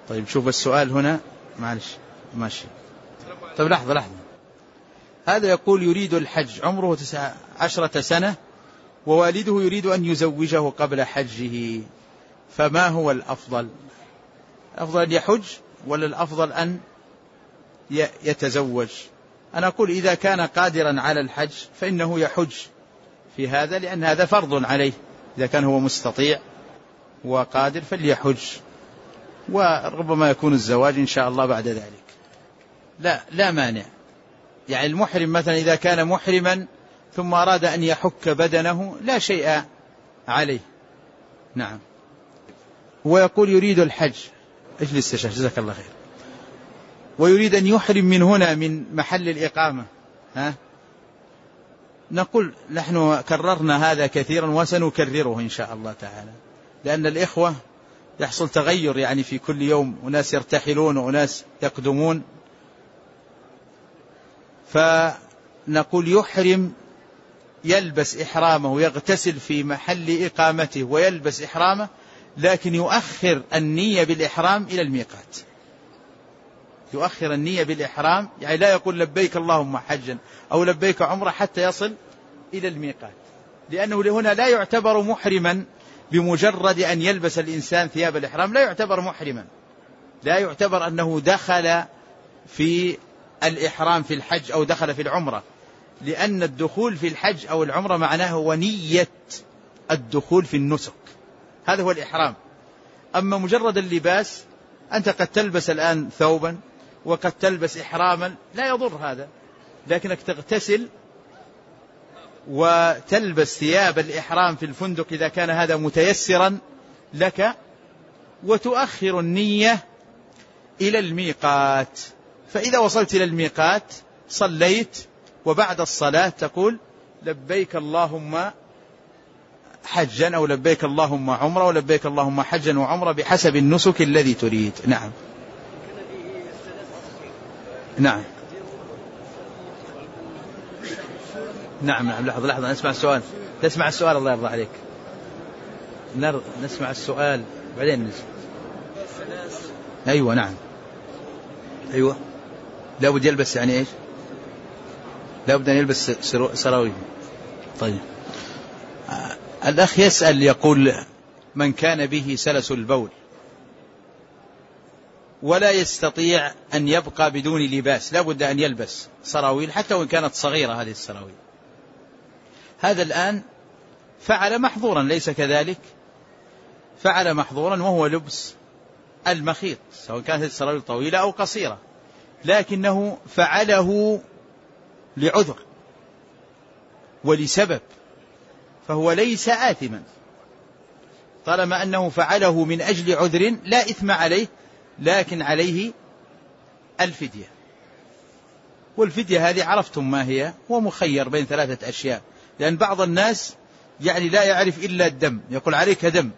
طيب شوف السؤال هنا، معلش ماشي. طيب لحظة، هذا يقول يريد الحج، عمره 19 سنة، ووالده يريد أن يزوجه قبل حجه، فما هو الأفضل؟ الأفضل أن يحج ولا الأفضل أن يتزوج؟ أنا أقول إذا كان قادرا على الحج فإنه يحج في هذا، لأن هذا فرض عليه. إذا كان هو مستطيع وقادر فليحج، وربما يكون الزواج إن شاء الله بعد ذلك. لا مانع. يعني المحرم مثلا إذا كان محرما ثم أراد أن يحك بدنه لا شيء عليه. نعم. ويقول يريد الحج، اجلس يا شيخ جزاك الله خير، ويريد أن يحرم من هنا من محل الإقامة، نقول نحن كررنا هذا كثيرا وسنكرره إن شاء الله تعالى، لأن الإخوة يحصل تغير يعني في كل يوم، وناس يرتحلون وناس يقدمون، فنقول يحرم، يلبس إحرامه ويغتسل في محل إقامته ويلبس إحرامه، لكن يؤخر النية بالإحرام إلى الميقات. يؤخر النية بالإحرام، يعني لا يقول لبيك اللهم حجا أو لبيك عمره حتى يصل إلى الميقات، لأنه لهنا لا يعتبر محرما بمجرد أن يلبس الإنسان ثياب الإحرام، لا يعتبر محرما، لا يعتبر أنه دخل في الإحرام في الحج أو دخل في العمرة، لأن الدخول في الحج أو العمرة معناه ونية الدخول في النسك، هذا هو الإحرام. أما مجرد اللباس، أنت قد تلبس الآن ثوبا وقد تلبس إحراما، لا يضر هذا، لكنك تغتسل وتلبس ثياب الإحرام في الفندق إذا كان هذا متيسرا لك، وتؤخر النية إلى الميقات. فإذا وصلت إلى الميقات صليت، وبعد الصلاة تقول لبيك اللهم حجا أو لبيك اللهم عمرة أو لبيك اللهم حجا وعمرة بحسب النسك الذي تريد. نعم. نعم. لحظة نسمع السؤال. تسمع السؤال الله يرضى عليك. نسمع السؤال بعدين نسمع. أيوة نعم. أيوة. لا بد يلبس يعني إيش؟ لا بد أن يلبس سراويل. طيب. الأخ يسأل يقول من كان به سلس البول ولا يستطيع أن يبقى بدون لباس، لا بد أن يلبس سراويل حتى وإن كانت صغيرة هذه السراويل، هذا الآن فعل محظورا، ليس كذلك؟ فعل محظورا وهو لبس المخيط، سواء كانت السراويل طويلة أو قصيرة، لكنه فعله لعذر ولسبب، فهو ليس آثما طالما أنه فعله من أجل عذر لا إثم عليه، لكن عليه الفدية. والفدية هذه عرفتم ما هي، ومخير بين 3 أشياء، لأن بعض الناس يعني لا يعرف إلا الدم، يقول عليك دم،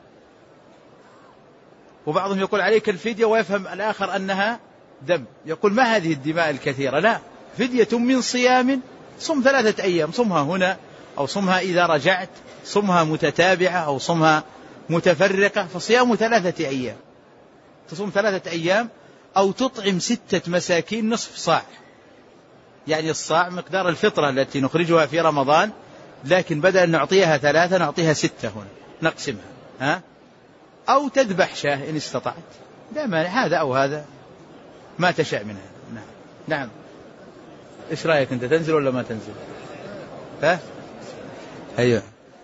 وبعضهم يقول عليك الفدية ويفهم الآخر أنها دم، يقول ما هذه الدماء الكثيرة؟ لا، فدية من صيام، صم 3 أيام، صمها هنا أو صمها إذا رجعت، صمها متتابعة أو صمها متفرقة، فصيام 3 أيام، تصوم 3 أيام، أو تطعم 6 مساكين نصف صاع، يعني الصاع مقدار الفطرة التي نخرجها في رمضان، لكن بدل أن نعطيها 3 نعطيها 6 هنا نقسمها، أو تذبح شاة إن استطعت، لا مانع، هذا أو هذا ما تشاء من هذا. نعم. إيش رأيك أنت، تنزل ولا ما تنزل؟ أيوة.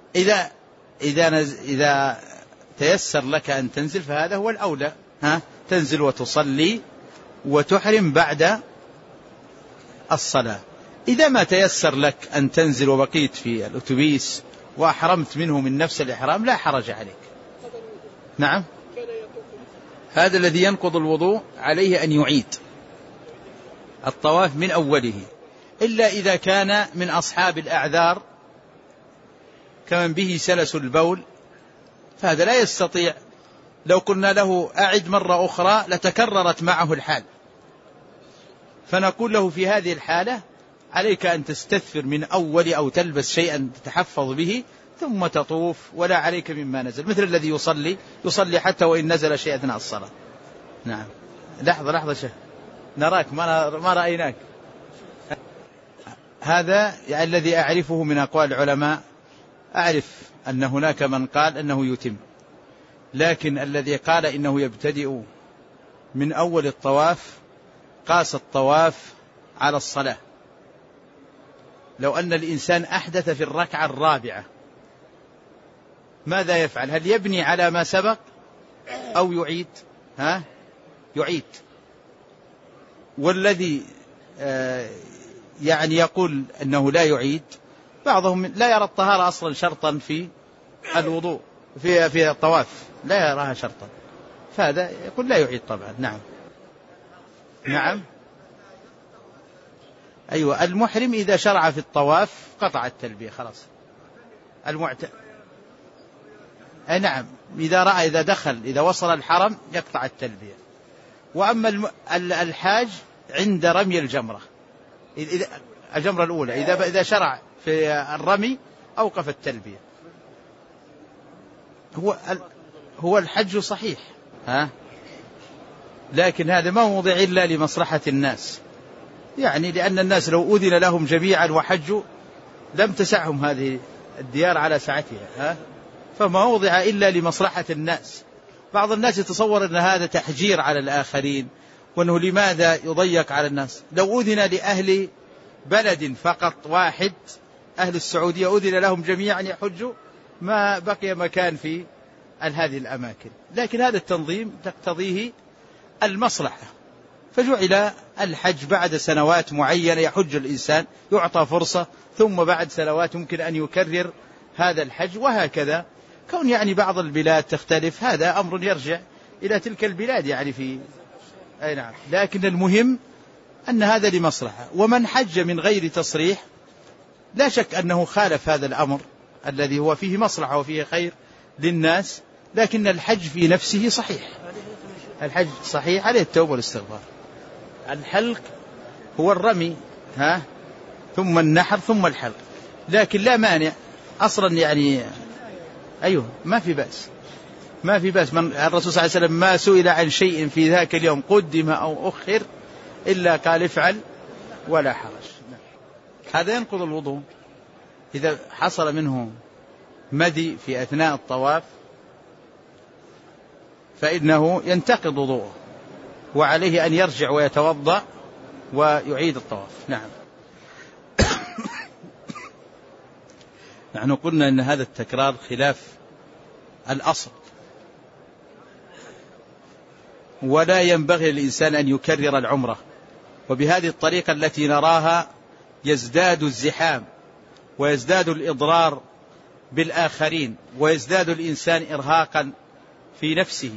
إذا تيسر لك أن تنزل فهذا هو الأولى، تنزل وتصلي وتحرم بعد الصلاة. إذا ما تيسر لك أن تنزل وبقيت في الأتوبيس وأحرمت منه من نفس الإحرام لا حرج عليك. نعم. هذا الذي ينقض الوضوء عليه أن يعيد الطواف من أوله، إلا إذا كان من أصحاب الأعذار كمن به سلس البول، فهذا لا يستطيع، لو قلنا له أعد مرة أخرى لتكررت معه الحال، فنقول له في هذه الحالة عليك أن تستثفر من أول أو تلبس شيئا تتحفظ به ثم تطوف، ولا عليك مما نزل، مثل الذي يصلي حتى وإن نزل شيء أثناء الصلاة. نعم. لحظة شيخ، نراك ما رأيناك. هذا يعني الذي أعرفه من أقوال العلماء، أعرف أن هناك من قال أنه يتم، لكن الذي قال إنه يبتدئ من أول الطواف قاس الطواف على الصلاة. لو أن الإنسان أحدث في الركعة الرابعة ماذا يفعل؟ هل يبني على ما سبق أو يعيد؟ يعيد. والذي يعني يقول أنه لا يعيد، بعضهم لا يرى الطهارة أصلا شرطا في الوضوء في الطواف، لا يراها شرطا، فهذا يقول لا يعيد طبعا. نعم. أيوة، المحرم إذا شرع في الطواف قطع التلبية خلاص. نعم، إذا دخل إذا وصل الحرم يقطع التلبية. وأما الحاج عند رمي الجمرة، الجمرة الأولى إذا شرع في الرمي أوقف التلبية. هو الحج صحيح، لكن هذا ما موضع إلا لمصلحة الناس، يعني لأن الناس لو أذن لهم جميعا وحجوا لم تسعهم هذه الديار على سعتها، فما وضع إلا لمصلحة الناس. بعض الناس يتصور أن هذا تحجير على الآخرين، وأنه لماذا يضيق على الناس. لو أذن لأهل بلد فقط واحد، أهل السعودية أذن لهم جميعا يحجوا، ما بقي مكان في هذه الأماكن، لكن هذا التنظيم تقتضيه المصلحة، فجعل الحج بعد سنوات معينة يحج الإنسان، يعطى فرصة، ثم بعد سنوات يمكن أن يكرر هذا الحج، وهكذا. كون يعني بعض البلاد تختلف هذا أمر يرجع إلى تلك البلاد يعني في نعم، لكن المهم أن هذا لمصلحة. ومن حج من غير تصريح لا شك أنه خالف هذا الأمر الذي هو فيه مصلحة وفيه خير للناس، لكن الحج في نفسه صحيح، الحج صحيح، عليه التوبة والاستغفار. الحلق هو الرمي ثم النحر ثم الحلق، لكن لا مانع أصلا يعني أيوه ما في بأس. من الرسول صلى الله عليه وسلم ما سئل عن شيء في ذاك اليوم قدم أو أخر إلا قال افعل ولا حرج. هذا ينقض الوضوء إذا حصل منه مدي في أثناء الطواف، فإنه ينتقض وضوءه، وعليه أن يرجع ويتوضأ ويعيد الطواف. نعم. نحن قلنا أن هذا التكرار خلاف الأصل، ولا ينبغي للإنسان أن يكرر العمرة، وبهذه الطريقة التي نراها يزداد الزحام ويزداد الإضرار بالآخرين، ويزداد الإنسان إرهاقا في نفسه.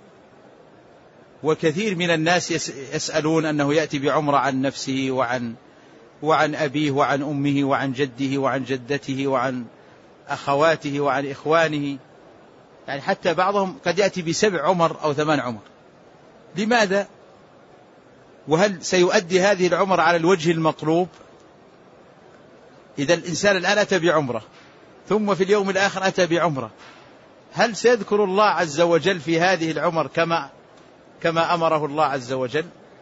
وكثير من الناس يسألون أنه يأتي بعمرة عن نفسه وعن أبيه وعن أمه وعن جده وعن جدته وعن أخواته وعن إخوانه، يعني حتى بعضهم قد يأتي ب7 عمر أو 8 عمر. لماذا؟ وهل سيؤدي هذه العمر على الوجه المطلوب؟ إذا الإنسان الآن أتى بعمرة ثم في اليوم الآخر أتى بعمرة، هل سيذكر الله عز وجل في هذه العمر كما أمره الله عز وجل؟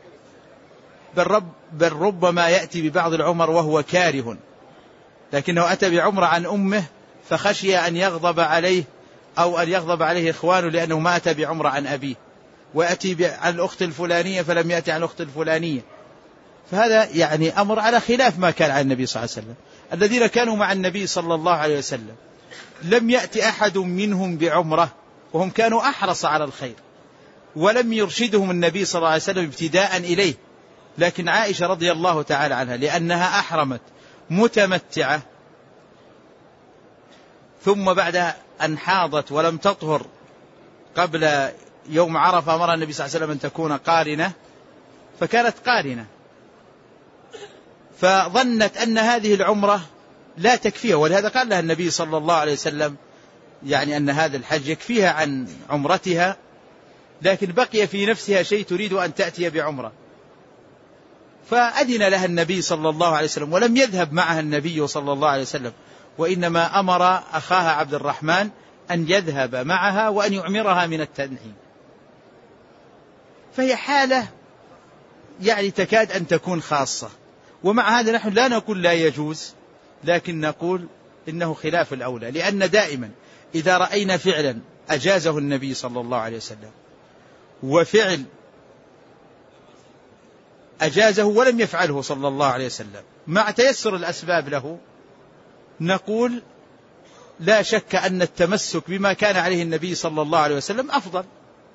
بل ربما يأتي ببعض العمر وهو كاره، لكنه أتى بعمرة عن أمه فخشي أن يغضب عليه أو أن يغضب عليه إخوانه لأنه ما أتى بعمرة عن أبيه، ويأتي عن الأخت الفلانية فلم يأتي عن الأخت الفلانية. فهذا يعني أمر على خلاف ما كان عن النبي صلى الله عليه وسلم. الذين كانوا مع النبي صلى الله عليه وسلم لم يأتي أحد منهم بعمرة وهم كانوا أحرص على الخير، ولم يرشدهم النبي صلى الله عليه وسلم ابتداء إليه. لكن عائشة رضي الله تعالى عنها لأنها أحرمت متمتعة، ثم بعد أن حاضت ولم تطهر قبل يوم عرفة أمر النبي صلى الله عليه وسلم أن تكون قارنة، فكانت قارنة، فظنت أن هذه العمرة لا تكفيها، ولهذا قال لها النبي صلى الله عليه وسلم يعني أن هذا الحج يكفيها عن عمرتها، لكن بقي في نفسها شيء تريد أن تأتي بعمرة، فأذن لها النبي صلى الله عليه وسلم، ولم يذهب معها النبي صلى الله عليه وسلم، وإنما أمر أخاها عبد الرحمن أن يذهب معها وأن يعمرها من التنعيم. فهي حالة يعني تكاد أن تكون خاصة. ومع هذا نحن لا نقول لا يجوز، لكن نقول إنه خلاف الأولى، لأن دائما إذا رأينا فعلا أجازه النبي صلى الله عليه وسلم وفعل أجازه ولم يفعله صلى الله عليه وسلم مع تيسر الأسباب له، نقول لا شك أن التمسك بما كان عليه النبي صلى الله عليه وسلم أفضل.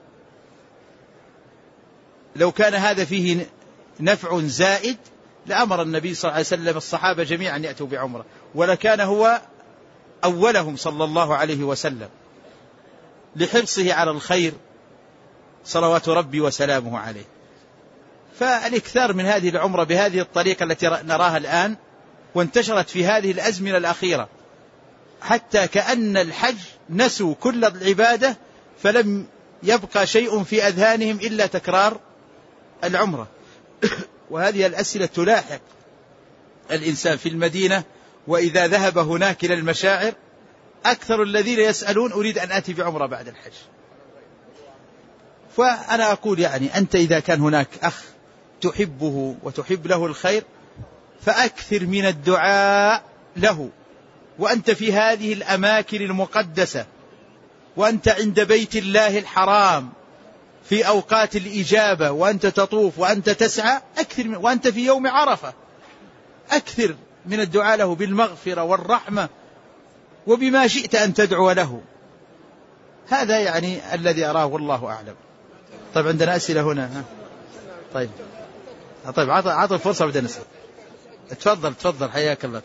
لو كان هذا فيه نفع زائد لأمر النبي صلى الله عليه وسلم الصحابة جميعا يأتوا بعمرة، ولكان هو أولهم صلى الله عليه وسلم لحرصه على الخير صلوات ربي وسلامه عليه. فالاكثار من هذه العمرة بهذه الطريقة التي نراها الآن وانتشرت في هذه الأزمنة الأخيرة، حتى كأن الحج نسوا كل العبادة فلم يبقى شيء في أذهانهم إلا تكرار العمرة. وهذه الأسئلة تلاحق الإنسان في المدينة، وإذا ذهب هناك إلى المشاعر أكثر الذين يسألون أريد أن آتي بعمرة بعد الحج. فأنا أقول يعني أنت إذا كان هناك أخ تحبه وتحب له الخير فأكثر من الدعاء له، وأنت في هذه الأماكن المقدسة، وأنت عند بيت الله الحرام في أوقات الإجابة، وأنت تطوف وأنت تسعى، وأنت في يوم عرفة أكثر من الدعاء له بالمغفرة والرحمة وبما شئت أن تدعو له. هذا يعني الذي أراه والله أعلم. طيب عندنا أسئلة هنا. طيب عطوا الفرصة بدنا نسأل. تفضل حياك الله.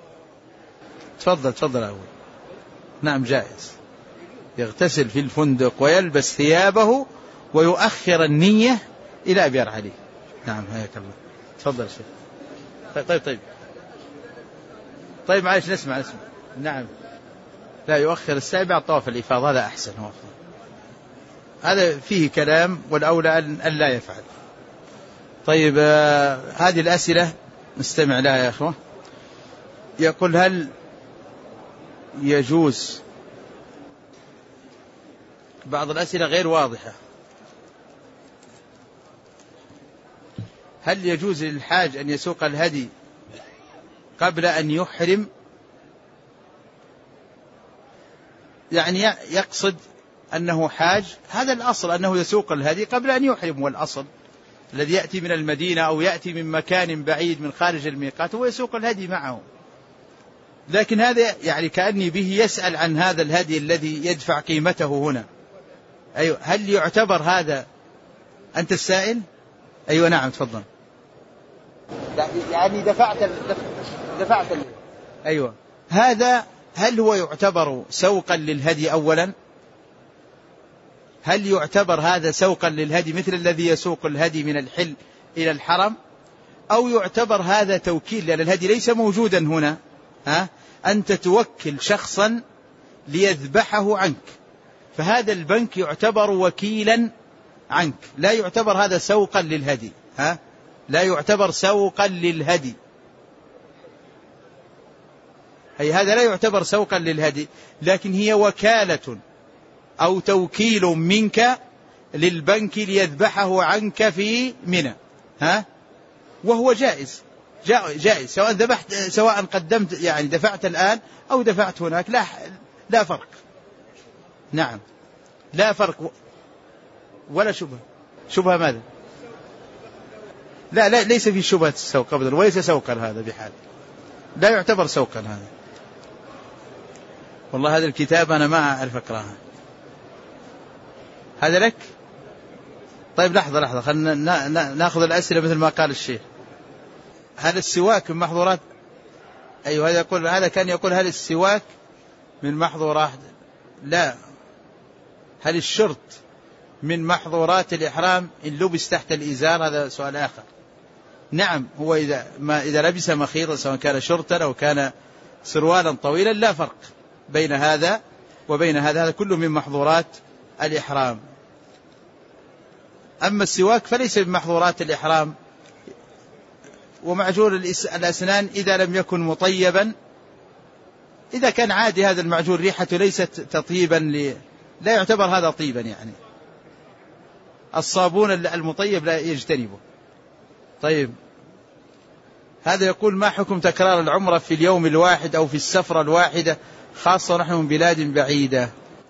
تفضل أول. نعم جائز، يغتسل في الفندق ويلبس ثيابه ويؤخر النية إلى أبيار عليه. نعم حياك الله. تفضل شيخ. طيب معلش نسمع. نعم لا يؤخر السعي بعد طواف الإفاضة، هذا أحسن. هذا فيه كلام والأولى أن لا يفعل. طيب هذه الأسئلة نستمع لها يا أخوة. يقول هل يجوز، بعض الأسئلة غير واضحة، هل يجوز للحاج أن يسوق الهدي قبل أن يحرم؟ يعني يقصد أنه حاج، هذا الأصل أنه يسوق الهدي قبل أن يحرم، والأصل الذي يأتي من المدينة أو يأتي من مكان بعيد من خارج الميقات هو يسوق الهدي معه. لكن هذا يعني كأني به يسأل عن هذا الهدي الذي يدفع قيمته هنا. أيوة، هل يعتبر هذا؟ أنت السائل؟ أيوة نعم تفضل. يعني دفعت أيوة، هذا هل هو يعتبر سوقا للهدي أولا؟ هل يعتبر هذا سوقا للهدي مثل الذي يسوق الهدي من الحل إلى الحرم، أو يعتبر هذا توكيل لأن الهدي ليس موجودا هنا؟ أنت توكل شخصا ليذبحه عنك، فهذا البنك يعتبر وكيلا عنك، لا يعتبر هذا سوقا للهدي. لا يعتبر سوقا للهدي، أي هذا لا يعتبر سوقا للهدي، لكن هي وكالة أو توكيل منك للبنك ليذبحه عنك في منى. وهو جائز سواء قدمت يعني دفعت الآن أو دفعت هناك، لا فرق. نعم لا فرق ولا شبهة ماذا؟ لا ليس في شبهة السوق أبدا، وليس سوقا هذا بحال، لا يعتبر سوقا هذا. والله هذا الكتاب أنا ما أعرف أقرأها. هذا لك؟ طيب لحظة خلنا نأخذ الأسئلة مثل ما قال الشيخ. هل السواك من محظورات؟ أيوة هذا كان يقول هل السواك من محظورات؟ لا. هل الشرط من محظورات الإحرام إن لبس تحت الإزار؟ هذا سؤال آخر. نعم، هو إذا لبس مخيطا سواء كان شرطا أو كان سروالا طويلا لا فرق بين هذا وبين هذا كله من محظورات الإحرام. أما السواك فليس من محظورات الإحرام. ومعجون الأسنان إذا لم يكن مطيبا، إذا كان عادي هذا المعجون ريحته ليست تطيبا لا يعتبر هذا طيبا يعني. الصابون المطيب لا يجتنبه. طيب، هذا يقول: ما حكم تكرار العمرة في اليوم الواحد أو في السفرة الواحدة، خاصة نحن من بلاد بعيدة؟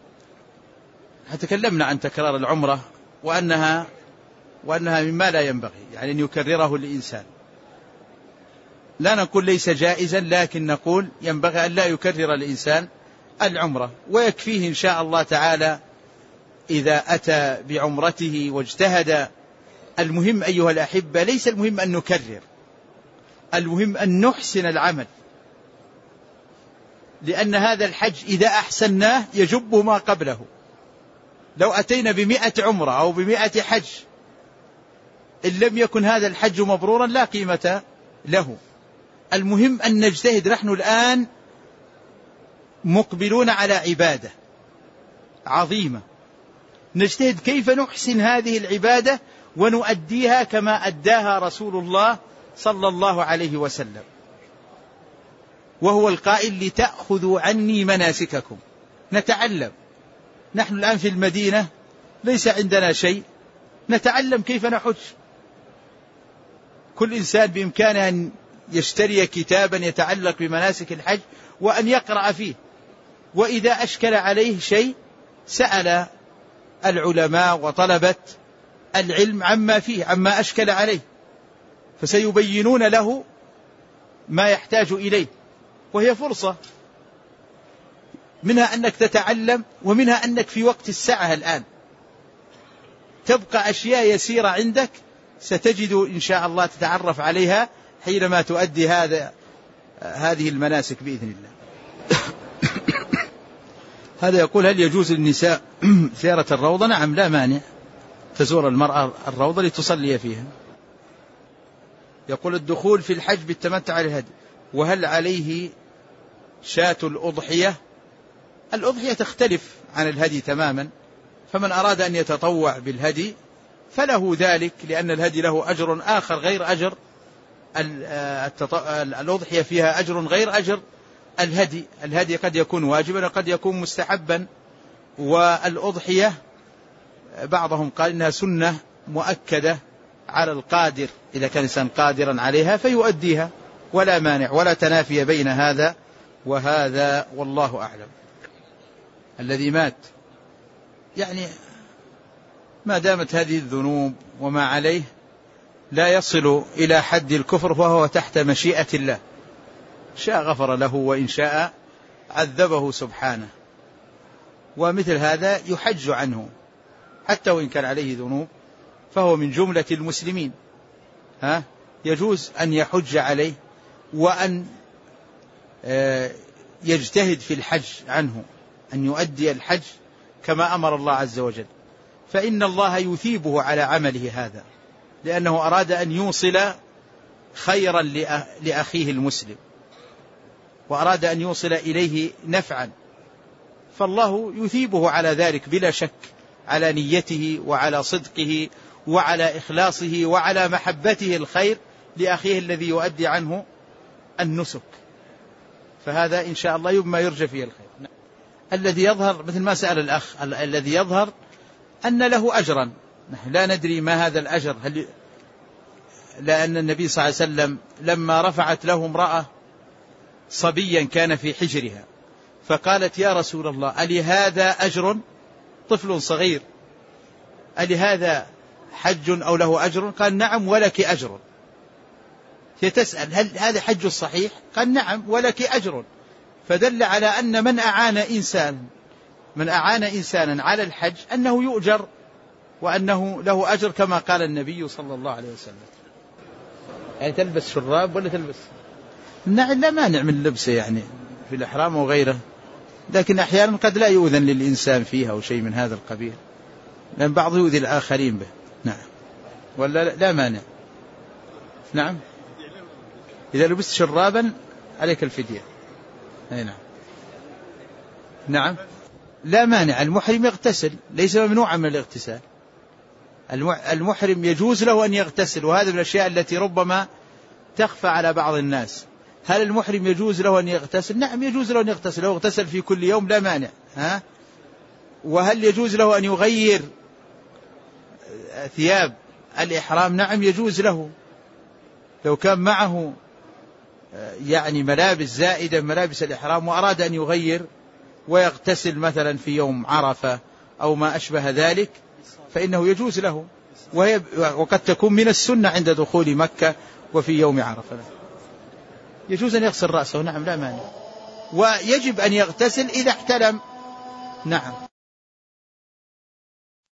تكلمنا عن تكرار العمرة وأنها مما لا ينبغي يعني أن يكرره الإنسان. لا نقول ليس جائزا، لكن نقول ينبغي أن لا يكرر الإنسان العمرة، ويكفيه إن شاء الله تعالى إذا أتى بعمرته واجتهد. المهم أيها الأحبة ليس المهم أن نكرر، المهم أن نحسن العمل، لأن هذا الحج إذا أحسناه يجب ما قبله. لو أتينا ب100 عمرة أو ب100 حج إن لم يكن هذا الحج مبرورا لا قيمة له. المهم أن نجتهد. نحن الآن مقبلون على عبادة عظيمة، نجتهد كيف نحسن هذه العبادة ونؤديها كما أداها رسول الله صلى الله عليه وسلم، وهو القائل: لتأخذوا عني مناسككم. نتعلم. نحن الآن في المدينة ليس عندنا شيء، نتعلم كيف نحج. كل إنسان بإمكانه أن يشتري كتابا يتعلق بمناسك الحج وأن يقرأ فيه، وإذا أشكل عليه شيء سأل العلماء وطلبة العلم عما فيه، عما أشكل عليه، فسيبينون له ما يحتاج إليه. وهي فرصة، منها أنك تتعلم، ومنها أنك في وقت الساعة الآن تبقى أشياء يسيرة عندك ستجد إن شاء الله تتعرف عليها حينما تؤدي هذه المناسك بإذن الله. هذا يقول: هل يجوز للنساء زيارة الروضة؟ نعم، لا مانع، تزور المرأة الروضة لتصلي فيها. يقول: الدخول في الحج بالتمتع الهدي، وهل عليه شاة الأضحية؟ الأضحية تختلف عن الهدي تماما، فمن أراد أن يتطوع بالهدي فله ذلك، لأن الهدي له أجر آخر غير أجر الأضحية، فيها أجر غير أجر الهدي. الهدي قد يكون واجبا وقد يكون مستحبا، والأضحية بعضهم قال إنها سنة مؤكدة على القادر، إذا كان الإنسان قادرا عليها فيؤديها، ولا مانع ولا تنافي بين هذا وهذا، والله أعلم. الذي مات يعني ما دامت هذه الذنوب وما عليه لا يصل إلى حد الكفر، فهو تحت مشيئة الله، شاء غفر له وإن شاء عذبه سبحانه. ومثل هذا يحج عنه حتى وإن كان عليه ذنوب، فهو من جملة المسلمين، يجوز أن يحج عليه وأن يجتهد في الحج عنه، أن يؤدي الحج كما أمر الله عز وجل، فإن الله يثيبه على عمله هذا، لأنه أراد أن يوصل خيرا لأخيه المسلم، وأراد أن يوصل إليه نفعا، فالله يثيبه على ذلك بلا شك، على نيته وعلى صدقه وعلى إخلاصه وعلى محبته الخير لأخيه الذي يؤدي عنه النسك، فهذا إن شاء الله ما يرجى فيه الخير. الذي يظهر مثل ما سأل الأخ، الذي يظهر أن له أجرا، نحن لا ندري ما هذا الأجر، لأن النبي صلى الله عليه وسلم لما رفعت له امرأة صبيا كان في حجرها فقالت: يا رسول الله، ألي هذا أجر؟ طفل صغير، ألي هذا حج أو له أجر؟ قال: نعم ولك أجر. فتسأل: هل هذا حج صحيح؟ قال: نعم ولك أجر. فدل على أن من أعان إنسانا على الحج أنه يؤجر وأنه له أجر، كما قال النبي صلى الله عليه وسلم. يعني تلبس شراب ولا تلبس؟ نعم، لا مانع من لبسه يعني في الإحرام وغيره، لكن أحيانا قد لا يؤذن للإنسان فيها أو شيء من هذا القبيل، لأن بعض يؤذي الآخرين به. نعم، ولا لا مانع. نعم، إذا لبست شرابا عليك الفدية. أي نعم. نعم، لا مانع، المحرم يغتسل، ليس ممنوعا من الاغتسال. المحرم يجوز له أن يغتسل، وهذا من الأشياء التي ربما تخفى على بعض الناس. هل المحرم يجوز له أن يغتسل؟ نعم يجوز له أن يغتسل، لو اغتسل في كل يوم لا مانع. وهل يجوز له أن يغير ثياب الإحرام نعم يجوز له، لو كان معه يعني ملابس زائدة ملابس الإحرام وأراد أن يغير ويغتسل مثلا في يوم عرفة أو ما أشبه ذلك فإنه يجوز له، وقد تكون من السنة عند دخول مكة وفي يوم عرفة يجوز أن يغسل رأسه، نعم لا مانع، ويجب أن يغتسل إذا احتلم، نعم.